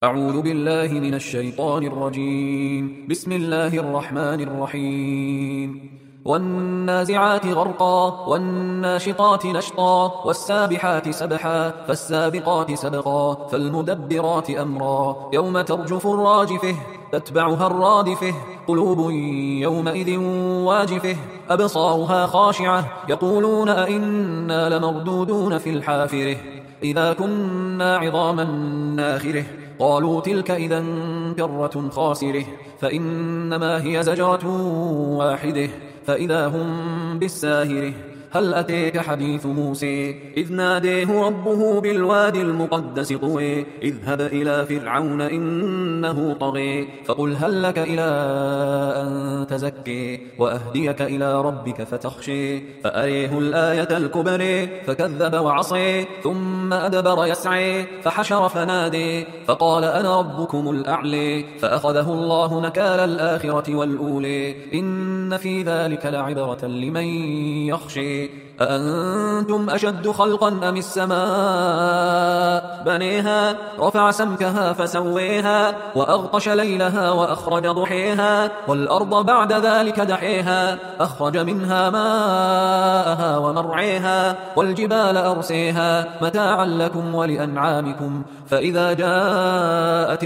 أعوذ بالله من الشيطان الرجيم. بسم الله الرحمن الرحيم. والنازعات غرقا والناشطات نشطا والسابحات سبحا فالسابقات سبقا فالمدبرات أمرا يوم ترجف الراجفة تتبعها الرادفة قلوب يومئذ واجفة أبصارها خاشعة يقولون أئنا لمردودون في الحافرة إذا كنا عظاما ناخرة قالوا تلك إذا كرة خاسرة فإنما هي زجرة واحدة فإذا هم بالساهرة هل أتيك حديث موسى إذ ناديه ربه بالوادي المقدس طوى اذهب إلى فرعون إنه طغى فقل هل لك إلى أن تزكي وأهديك إلى ربك فتخشي فأريه الآية الكبرى فكذب وعصي ثم أدبر يسعي فحشر فنادي فقال أنا ربكم الأعلى فأخذه الله نكال الآخرة والأولى إن في ذلك لعبرة لمن يخشي أأنتم أشد خلقا أم السماء بنيها رفع سمكها فسويها وأغطش ليلها وأخرج ضحيها والأرض بعد ذلك دحيها أخرج منها ماءها ومرعيها والجبال أرسيها متاعا لكم ولأنعامكم فإذا جاءت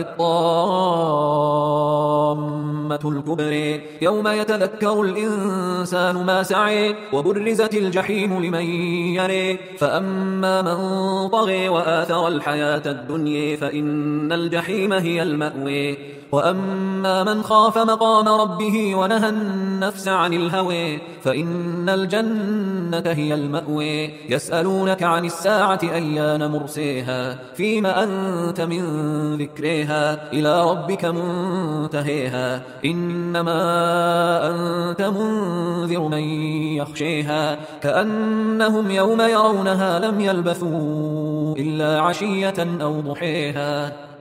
الطامة الكبرى يوم يتذكر الإنسان ما سعي وبرزت الجحيم لمن يري فأما من طغى وآثر الحياة الدنيا فإن الجحيم هي المأوى وأما من خاف مقام ربه ونهى النفس عن الهوى فإن الجنة هي المأوى يسألونك عن الساعة أيان مرسيها فيما أنت من ذكرها إلى ربك منتهيها إنما أنت منذر من يخشيها كأنهم يوم يرونها لم يلبثوا إلا عشية أو ضحيها